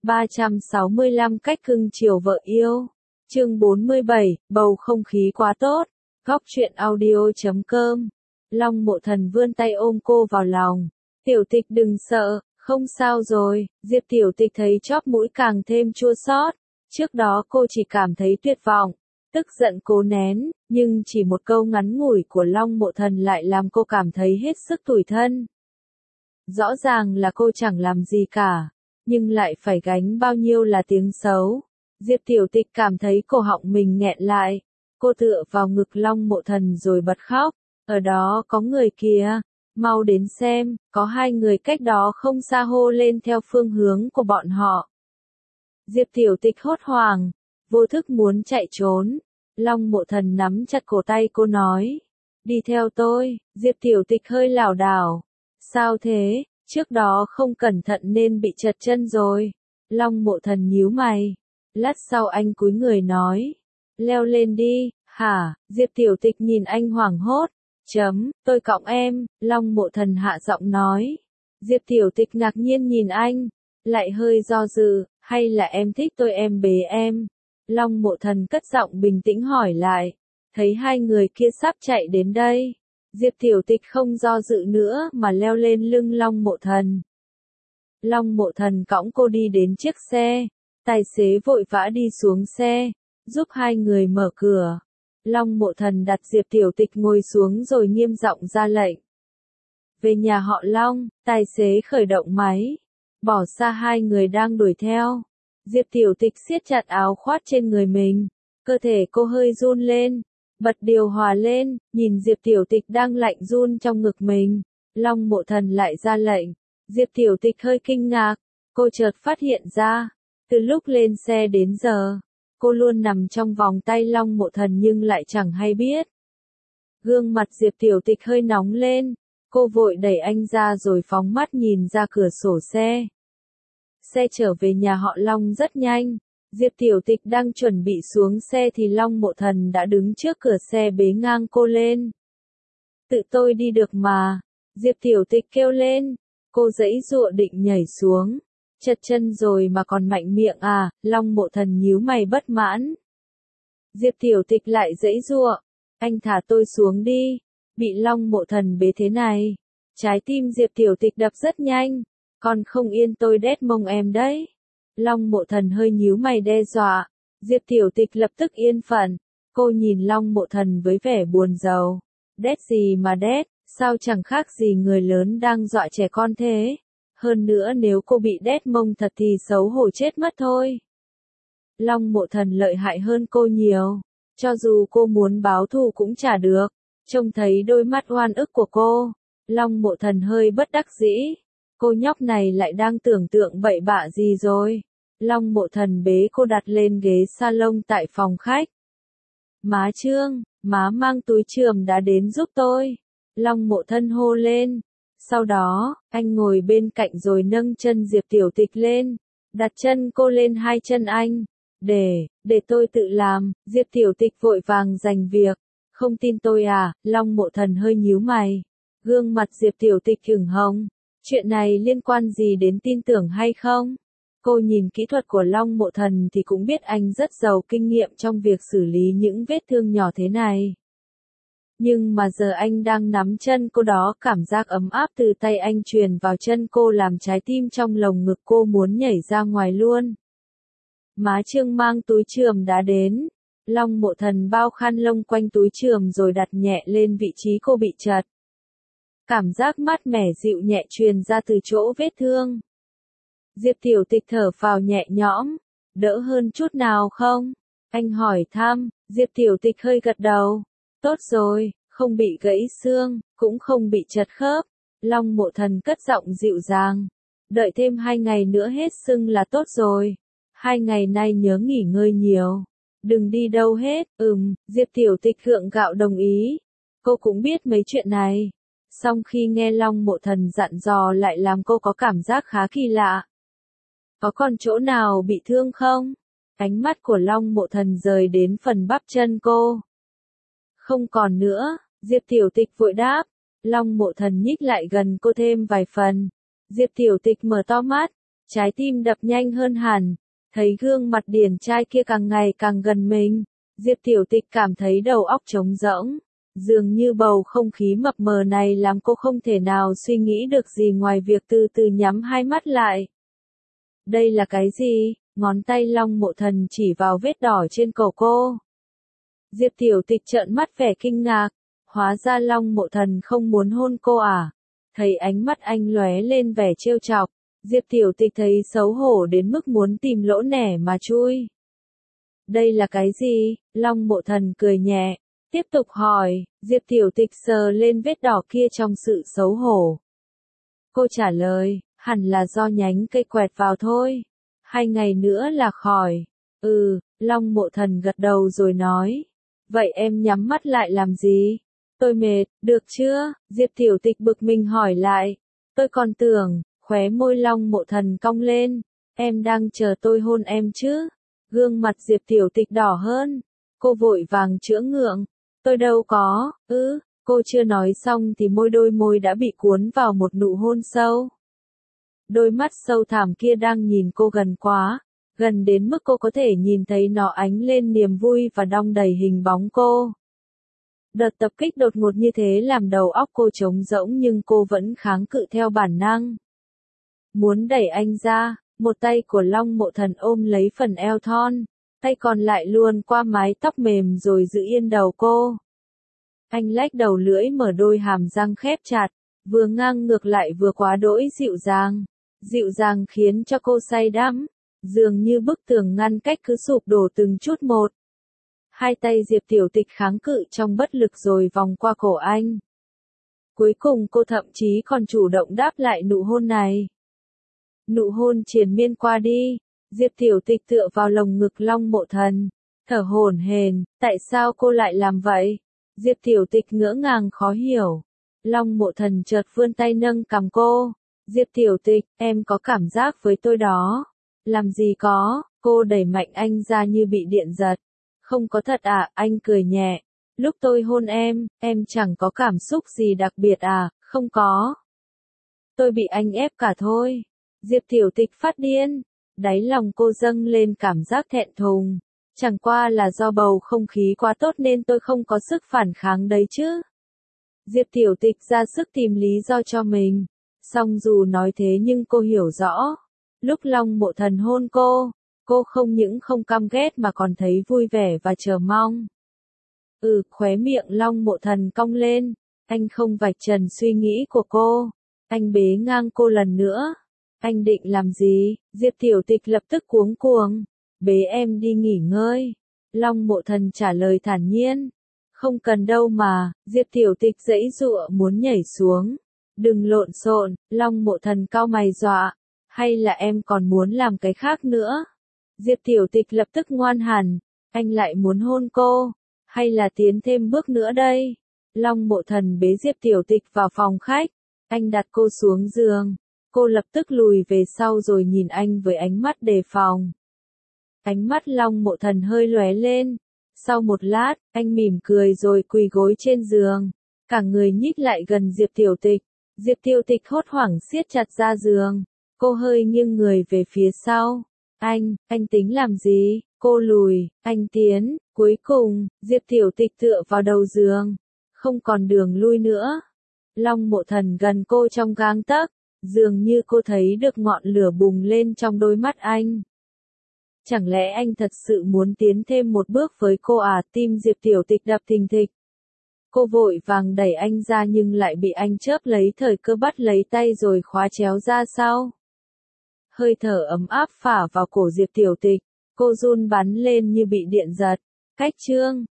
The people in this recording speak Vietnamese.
365 cách cưng chiều vợ yêu. Chương 47, bầu không khí quá tốt. Góc truyện audio.com. Long Mộ Thần vươn tay ôm cô vào lòng. Tiểu Tịch đừng sợ, không sao rồi. Diệp Tiểu Tịch thấy chóp mũi càng thêm chua xót. Trước đó cô chỉ cảm thấy tuyệt vọng, tức giận cố nén, nhưng chỉ một câu ngắn ngủi của Long Mộ Thần lại làm cô cảm thấy hết sức tủi thân. Rõ ràng là cô chẳng làm gì cả, nhưng lại phải gánh bao nhiêu là tiếng xấu. Diệp Tiểu Tịch cảm thấy cổ họng mình nghẹn lại. Cô tựa vào ngực Long Mộ Thần rồi bật khóc. Ở đó có người kìa, mau đến xem, có hai người cách đó không xa hô lên theo phương hướng của bọn họ. Diệp Tiểu Tịch hốt hoảng, vô thức muốn chạy trốn. Long Mộ Thần nắm chặt cổ tay cô nói, đi theo tôi. Diệp Tiểu Tịch hơi lảo đảo. Sao thế, trước đó không cẩn thận nên bị trật chân rồi. Long Mộ Thần nhíu mày. Lát sau anh cúi người nói, leo lên đi. Hả? Diệp Tiểu Tịch nhìn anh hoảng hốt. Tôi cõng em. Long Mộ Thần hạ giọng nói. Diệp Tiểu Tịch ngạc nhiên nhìn anh, lại hơi do dự, hay là em thích tôi em bế em? Long Mộ Thần cất giọng bình tĩnh hỏi lại. Thấy hai người kia sắp chạy đến đây, Diệp Tiểu Tịch không do dự nữa mà leo lên lưng Long Mộ Thần. Long Mộ Thần cõng cô đi đến chiếc xe. Tài xế vội vã đi xuống xe, giúp hai người mở cửa. Long Mộ Thần đặt Diệp Tiểu Tịch ngồi xuống rồi nghiêm giọng ra lệnh. Về nhà họ Long. Tài xế khởi động máy, bỏ xa hai người đang đuổi theo. Diệp Tiểu Tịch siết chặt áo khoác trên người mình, cơ thể cô hơi run lên, bật điều hòa lên, nhìn Diệp Tiểu Tịch đang lạnh run trong ngực mình. Long Mộ Thần lại ra lệnh. Diệp Tiểu Tịch hơi kinh ngạc, cô chợt phát hiện ra, từ lúc lên xe đến giờ, cô luôn nằm trong vòng tay Long Mộ Thần nhưng lại chẳng hay biết. Gương mặt Diệp Tiểu Tịch hơi nóng lên, cô vội đẩy anh ra rồi phóng mắt nhìn ra cửa sổ xe. Xe trở về nhà họ Long rất nhanh. Diệp Tiểu Tịch đang chuẩn bị xuống xe thì Long Mộ Thần đã đứng trước cửa xe bế ngang cô lên. Tự tôi đi được mà. Diệp Tiểu Tịch kêu lên. Cô giãy giụa định nhảy xuống. Chật chân rồi mà còn mạnh miệng à? Long Mộ Thần nhíu mày bất mãn. Diệp Tiểu Tịch lại giãy giụa. Anh thả tôi xuống đi. Bị Long Mộ Thần bế thế này, trái tim Diệp Tiểu Tịch đập rất nhanh. Còn không yên tôi đét mông em đấy. Long Mộ Thần hơi nhíu mày đe dọa. Diệp Tiểu Tịch lập tức yên phận. Cô nhìn Long Mộ Thần với vẻ buồn rầu. Đét gì mà đét, sao chẳng khác gì người lớn đang dọa trẻ con thế. Hơn nữa nếu cô bị đét mông thật thì xấu hổ chết mất thôi. Long Mộ Thần lợi hại hơn cô nhiều. Cho dù cô muốn báo thù cũng chả được. Trông thấy đôi mắt oan ức của cô, Long Mộ Thần hơi bất đắc dĩ. Cô nhóc này lại đang tưởng tượng bậy bạ gì rồi. Long Mộ Thần bế cô đặt lên ghế salon tại phòng khách. Má Trương, má mang túi chườm đã đến giúp tôi. Long Mộ Thần hô lên. Sau đó, anh ngồi bên cạnh rồi nâng chân Diệp Tiểu Tịch lên, đặt chân cô lên hai chân anh. Để tôi tự làm. Diệp Tiểu Tịch vội vàng giành việc. Không tin tôi à? Long Mộ Thần hơi nhíu mày. Gương mặt Diệp Tiểu Tịch ửng hồng. Chuyện này liên quan gì đến tin tưởng hay không? Cô nhìn kỹ thuật của Long Mộ Thần thì cũng biết anh rất giàu kinh nghiệm trong việc xử lý những vết thương nhỏ thế này. Nhưng mà giờ anh đang nắm chân cô đó, cảm giác ấm áp từ tay anh truyền vào chân cô làm trái tim trong lồng ngực cô muốn nhảy ra ngoài luôn. Má Trương mang túi chườm đã đến. Long Mộ Thần bao khăn lông quanh túi chườm rồi đặt nhẹ lên vị trí cô bị trật. Cảm giác mát mẻ dịu nhẹ truyền ra từ chỗ vết thương. Diệp Tiểu Tịch thở phào nhẹ nhõm. Đỡ hơn chút nào không? Anh hỏi thăm. Diệp Tiểu Tịch hơi gật đầu. Tốt rồi, không bị gãy xương, cũng không bị trật khớp. Long Mộ Thần cất giọng dịu dàng. Đợi thêm 2 ngày nữa hết sưng là tốt rồi. 2 ngày nay nhớ nghỉ ngơi nhiều. Đừng đi đâu hết. Diệp Tiểu Tịch gượng gạo đồng ý. Cô cũng biết mấy chuyện này. Song khi nghe Long Mộ Thần dặn dò lại làm cô có cảm giác khá kỳ lạ. Có còn chỗ nào bị thương không? Ánh mắt của Long Mộ Thần rời đến phần bắp chân cô. Không còn nữa. Diệp Tiểu Tịch vội đáp. Long Mộ Thần nhích lại gần cô thêm vài phần. Diệp Tiểu Tịch mở to mắt. trái tim đập nhanh hơn hẳn, thấy gương mặt điển trai kia càng ngày càng gần mình, Diệp Tiểu Tịch cảm thấy đầu óc trống rỗng. Dường như bầu không khí mập mờ này làm cô không thể nào suy nghĩ được gì ngoài việc từ từ nhắm hai mắt lại. Đây là cái gì? Ngón tay Long Mộ Thần chỉ vào vết đỏ trên cổ cô. Diệp Tiểu Tịch trợn mắt vẻ kinh ngạc. Hóa ra Long Mộ Thần không muốn hôn cô à? Thấy ánh mắt anh lóe lên vẻ trêu chọc, Diệp Tiểu Tịch thấy xấu hổ đến mức muốn tìm lỗ nẻ mà chui. Đây là cái gì? Long Mộ Thần cười nhẹ, tiếp tục hỏi. Diệp Tiểu Tịch sờ lên vết đỏ kia trong sự xấu hổ. Cô trả lời, hẳn là do nhánh cây quẹt vào thôi. 2 ngày nữa là khỏi. Long Mộ Thần gật đầu rồi nói. Vậy em nhắm mắt lại làm gì? Tôi mệt, được chưa? Diệp Tiểu Tịch bực mình hỏi lại. Tôi còn tưởng, khóe môi Long Mộ Thần cong lên. Em đang chờ tôi hôn em chứ? Gương mặt Diệp Tiểu Tịch đỏ hơn. Cô vội vàng chữa ngượng. Tôi đâu có, cô chưa nói xong thì đôi môi đã bị cuốn vào một nụ hôn sâu. Đôi mắt sâu thẳm kia đang nhìn cô gần quá, gần đến mức cô có thể nhìn thấy nó ánh lên niềm vui và đong đầy hình bóng cô. Đợt tập kích đột ngột như thế làm đầu óc cô trống rỗng nhưng cô vẫn kháng cự theo bản năng. Muốn đẩy anh ra, một tay của Long Mộ Thần ôm lấy phần eo thon, tay còn lại luồn qua mái tóc mềm rồi giữ yên đầu cô. Anh lách đầu lưỡi mở đôi hàm răng khép chặt, vừa ngang ngược lại vừa quá đỗi dịu dàng khiến cho cô say đắm, dường như bức tường ngăn cách cứ sụp đổ từng chút một. Hai tay Diệp Tiểu Tịch kháng cự trong bất lực rồi vòng qua cổ anh. Cuối cùng cô thậm chí còn chủ động đáp lại nụ hôn này. Nụ hôn triền miên qua đi, Diệp Tiểu Tịch tựa vào lồng ngực Long Mộ Thần, thở hổn hển, tại sao cô lại làm vậy? Diệp Tiểu Tịch ngỡ ngàng khó hiểu. Long Mộ Thần chợt vươn tay nâng cằm cô. Diệp Tiểu Tịch, em có cảm giác với tôi đó. Làm gì có, cô đẩy mạnh anh ra như bị điện giật. Không có thật à, anh cười nhẹ. Lúc tôi hôn em chẳng có cảm xúc gì đặc biệt à, không có. Tôi bị anh ép cả thôi. Diệp Tiểu Tịch phát điên. Đáy lòng cô dâng lên cảm giác thẹn thùng. Chẳng qua là do bầu không khí quá tốt nên tôi không có sức phản kháng đấy chứ. Diệp Tiểu Tịch ra sức tìm lý do cho mình. Song dù nói thế nhưng cô hiểu rõ. Lúc Long Mộ Thần hôn cô không những không căm ghét mà còn thấy vui vẻ và chờ mong. Khóe miệng Long Mộ Thần cong lên. Anh không vạch trần suy nghĩ của cô. Anh bế ngang cô lần nữa. Anh định làm gì? Diệp Tiểu Tịch lập tức cuống cuồng. Bế em đi nghỉ ngơi. Long Mộ Thần trả lời thản nhiên. Không cần đâu mà, Diệp Tiểu Tịch giãy giụa muốn nhảy xuống. Đừng lộn xộn, Long Mộ Thần cau mày dọa. Hay là em còn muốn làm cái khác nữa? Diệp Tiểu Tịch lập tức ngoan hẳn. Anh lại muốn hôn cô. Hay là tiến thêm bước nữa đây? Long Mộ Thần bế Diệp Tiểu Tịch vào phòng khách. Anh đặt cô xuống giường. Cô lập tức lùi về sau rồi nhìn anh với ánh mắt đề phòng. Ánh mắt Long Mộ Thần hơi lóe lên. Sau một lát, anh mỉm cười rồi quỳ gối trên giường. Cả người nhích lại gần Diệp Tiểu Tịch. Diệp Tiểu Tịch hốt hoảng siết chặt ra giường. Cô hơi nghiêng người về phía sau. Anh tính làm gì? Cô lùi, anh tiến. Cuối cùng, Diệp Tiểu Tịch tựa vào đầu giường. Không còn đường lui nữa. Long Mộ Thần gần cô trong gang tấc. Dường như cô thấy được ngọn lửa bùng lên trong đôi mắt anh. Chẳng lẽ anh thật sự muốn tiến thêm một bước với cô à? Tim Diệp Tiểu Tịch đập thình thịch. Cô vội vàng đẩy anh ra nhưng lại bị anh chớp lấy thời cơ bắt lấy tay rồi khóa chéo ra sau. Hơi thở ấm áp phả vào cổ Diệp Tiểu Tịch. Cô run bắn lên như bị điện giật. Cách chương